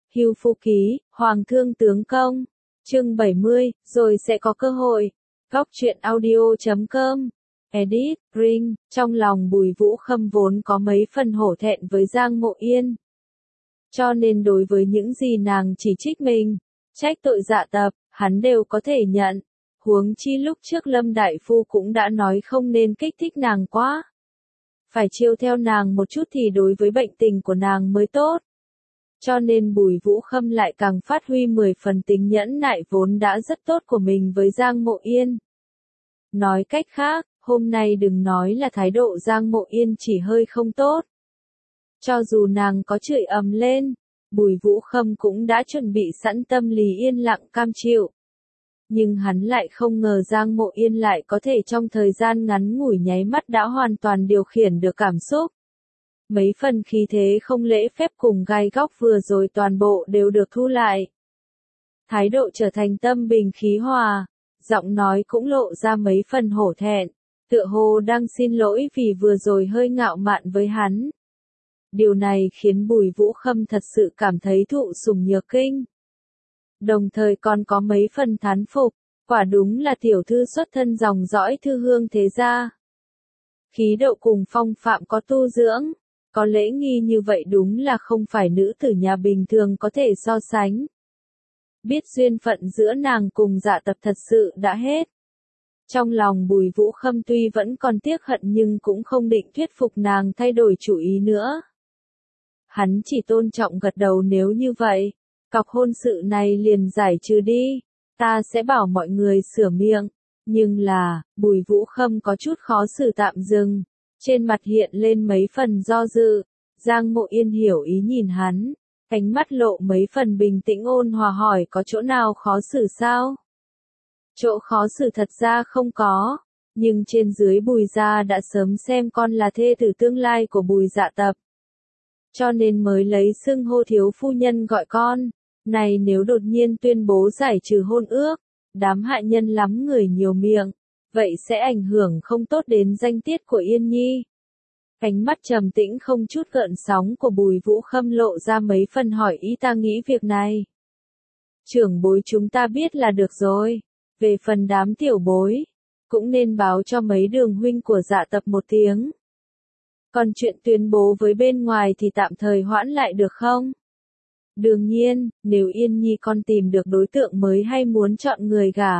Hưu Phu Ký, Hoàng Thương Tướng Công. Chương 70, rồi sẽ có cơ hội. Góc truyện audio.com. Edit, Ring, trong lòng Bùi Vũ Khâm vốn có mấy phần hổ thẹn với Giang Mộ Yên. Cho nên đối với những gì nàng chỉ trích mình, trách tội Dạ Tập, hắn đều có thể nhận. Huống chi lúc trước Lâm Đại Phu cũng đã nói không nên kích thích nàng quá. Phải chiêu theo nàng một chút thì đối với bệnh tình của nàng mới tốt. Cho nên Bùi Vũ Khâm lại càng phát huy 10 phần tính nhẫn nại vốn đã rất tốt của mình với Giang Mộ Yên. Nói cách khác, hôm nay đừng nói là thái độ Giang Mộ Yên chỉ hơi không tốt. Cho dù nàng có chửi ầm lên, Bùi Vũ Khâm cũng đã chuẩn bị sẵn tâm lý yên lặng cam chịu. Nhưng hắn lại không ngờ Giang Mộ Yên lại có thể trong thời gian ngắn ngủi nháy mắt đã hoàn toàn điều khiển được cảm xúc. Mấy phần khí thế không lễ phép cùng gai góc vừa rồi toàn bộ đều được thu lại. Thái độ trở thành tâm bình khí hòa, giọng nói cũng lộ ra mấy phần hổ thẹn, tựa hồ đang xin lỗi vì vừa rồi hơi ngạo mạn với hắn. Điều này khiến Bùi Vũ Khâm thật sự cảm thấy thụ sủng nhược kinh. Đồng thời còn có mấy phần thán phục, quả đúng là tiểu thư xuất thân dòng dõi thư hương thế gia. Khí độ cùng phong phạm có tu dưỡng, có lễ nghi như vậy đúng là không phải nữ tử nhà bình thường có thể so sánh. Biết duyên phận giữa nàng cùng Dạ Tập thật sự đã hết. Trong lòng Bùi Vũ Khâm tuy vẫn còn tiếc hận nhưng cũng không định thuyết phục nàng thay đổi chủ ý nữa. Hắn chỉ tôn trọng gật đầu, nếu như vậy, cọc hôn sự này liền giải trừ đi, ta sẽ bảo mọi người sửa miệng. Nhưng là, Bùi Vũ Khâm có chút khó xử tạm dừng, trên mặt hiện lên mấy phần do dự. Giang Mộ Yên hiểu ý nhìn hắn, ánh mắt lộ mấy phần bình tĩnh ôn hòa hỏi có chỗ nào khó xử sao? Chỗ khó xử thật ra không có, nhưng trên dưới Bùi gia đã sớm xem con là thê tử tương lai của Bùi Dạ Tập. Cho nên mới lấy xưng hô thiếu phu nhân gọi con. Này nếu đột nhiên tuyên bố giải trừ hôn ước, đám hạ nhân lắm người nhiều miệng, vậy sẽ ảnh hưởng không tốt đến danh tiết của Yên Nhi. Ánh mắt trầm tĩnh không chút gợn sóng của Bùi Vũ Khâm lộ ra mấy phần hỏi ý ta nghĩ việc này. Trưởng bối chúng ta biết là được rồi, về phần đám tiểu bối, cũng nên báo cho mấy đường huynh của Dạ Tập một tiếng. Còn chuyện tuyên bố với bên ngoài thì tạm thời hoãn lại được không? Đương nhiên, nếu Yên Nhi con tìm được đối tượng mới hay muốn chọn người gả,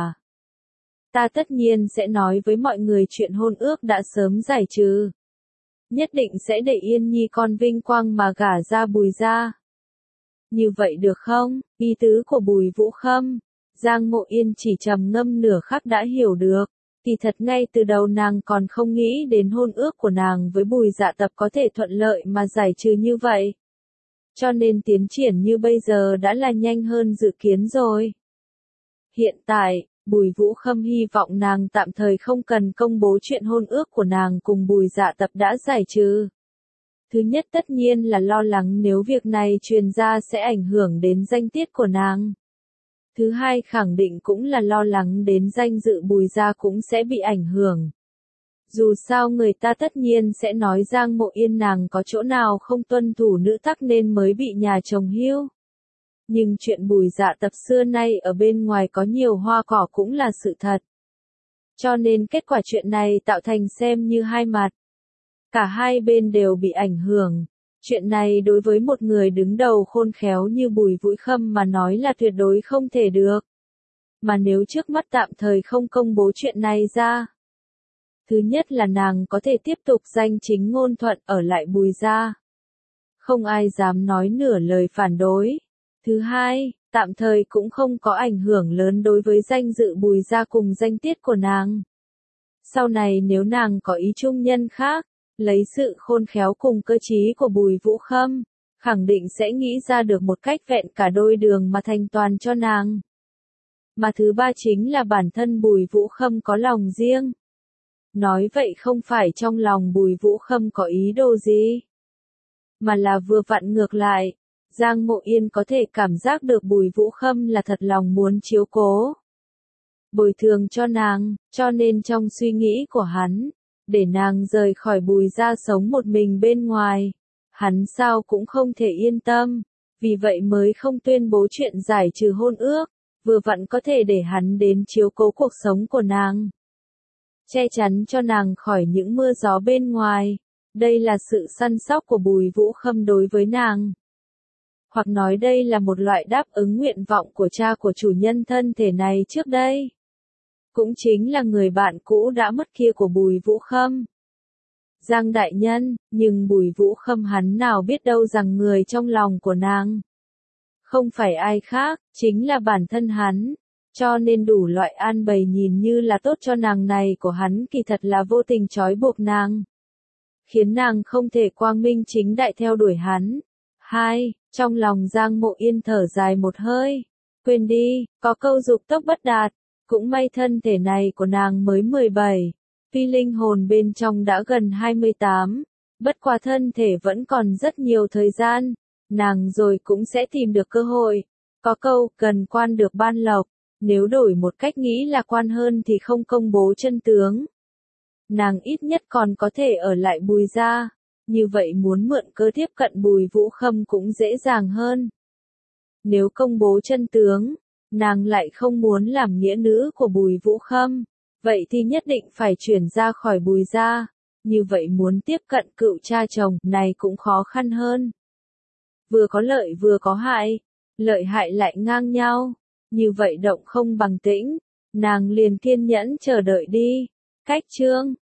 ta tất nhiên sẽ nói với mọi người chuyện hôn ước đã sớm giải trừ. Nhất định sẽ để Yên Nhi con vinh quang mà gả ra Bùi gia. Như vậy được không? Ý tứ của Bùi Vũ Khâm, Giang Mộ Yên chỉ trầm ngâm nửa khắc đã hiểu được. Kỳ thật ngay từ đầu nàng còn không nghĩ đến hôn ước của nàng với Bùi Dạ Tập có thể thuận lợi mà giải trừ như vậy. Cho nên tiến triển như bây giờ đã là nhanh hơn dự kiến rồi. Hiện tại, Bùi Vũ Khâm hy vọng nàng tạm thời không cần công bố chuyện hôn ước của nàng cùng Bùi Dạ Tập đã giải trừ. Thứ nhất tất nhiên là lo lắng nếu việc này truyền ra sẽ ảnh hưởng đến danh tiết của nàng. Thứ hai khẳng định cũng là lo lắng đến danh dự Bùi gia cũng sẽ bị ảnh hưởng. Dù sao người ta tất nhiên sẽ nói Giang Mộ Yên nàng có chỗ nào không tuân thủ nữ tắc nên mới bị nhà chồng hiu. Nhưng chuyện Bùi Dạ Tập xưa nay ở bên ngoài có nhiều hoa cỏ cũng là sự thật. Cho nên kết quả chuyện này tạo thành xem như hai mặt. Cả hai bên đều bị ảnh hưởng. Chuyện này đối với một người đứng đầu khôn khéo như Bùi Vũ Khâm mà nói là tuyệt đối không thể được. Mà nếu trước mắt tạm thời không công bố chuyện này ra, thứ nhất là nàng có thể tiếp tục danh chính ngôn thuận ở lại Bùi gia. Không ai dám nói nửa lời phản đối. Thứ hai, tạm thời cũng không có ảnh hưởng lớn đối với danh dự Bùi gia cùng danh tiết của nàng. Sau này nếu nàng có ý trung nhân khác, lấy sự khôn khéo cùng cơ trí của Bùi Vũ Khâm, khẳng định sẽ nghĩ ra được một cách vẹn cả đôi đường mà thành toàn cho nàng. Mà thứ ba chính là bản thân Bùi Vũ Khâm có lòng riêng. Nói vậy không phải trong lòng Bùi Vũ Khâm có ý đồ gì, mà là vừa vặn ngược lại. Giang Mộ Yên có thể cảm giác được Bùi Vũ Khâm là thật lòng muốn chiếu cố, bồi thường cho nàng, cho nên trong suy nghĩ của hắn, để nàng rời khỏi Bùi gia sống một mình bên ngoài, hắn sao cũng không thể yên tâm. vì vậy mới không tuyên bố chuyện giải trừ hôn ước, vừa vặn có thể để hắn đến chiếu cố cuộc sống của nàng. Che chắn cho nàng khỏi những mưa gió bên ngoài. Đây là sự săn sóc của Bùi Vũ Khâm đối với nàng. Hoặc nói đây là một loại đáp ứng nguyện vọng của cha của chủ nhân thân thể này trước đây. Cũng chính là người bạn cũ đã mất kia của Bùi Vũ Khâm. Giang đại nhân, nhưng Bùi Vũ Khâm hắn nào biết đâu rằng người trong lòng của nàng không phải ai khác, chính là bản thân hắn. Cho nên đủ loại an bày nhìn như là tốt cho nàng này của hắn kỳ thật là vô tình trói buộc nàng, khiến nàng không thể quang minh chính đại theo đuổi hắn. Trong lòng Giang Mộ Yên thở dài một hơi. Quên đi, có câu dục tốc bất đạt. Cũng may thân thể này của nàng mới 17. Tuy linh hồn bên trong đã gần 28. Bất qua thân thể vẫn còn rất nhiều thời gian. Nàng rồi cũng sẽ tìm được cơ hội. Có câu, cần quan được ban lộc. Nếu đổi một cách nghĩ lạc quan hơn thì không công bố chân tướng. Nàng ít nhất còn có thể ở lại Bùi gia. Như vậy muốn mượn cơ tiếp cận Bùi Vũ Khâm cũng dễ dàng hơn. Nếu công bố chân tướng, nàng lại không muốn làm nghĩa nữ của Bùi Vũ Khâm, vậy thì nhất định phải chuyển ra khỏi Bùi gia. Như vậy muốn tiếp cận cựu cha chồng này cũng khó khăn hơn. Vừa có lợi vừa có hại, lợi hại lại ngang nhau. Như vậy động không bằng tĩnh, nàng liền kiên nhẫn chờ đợi đi. Cách chương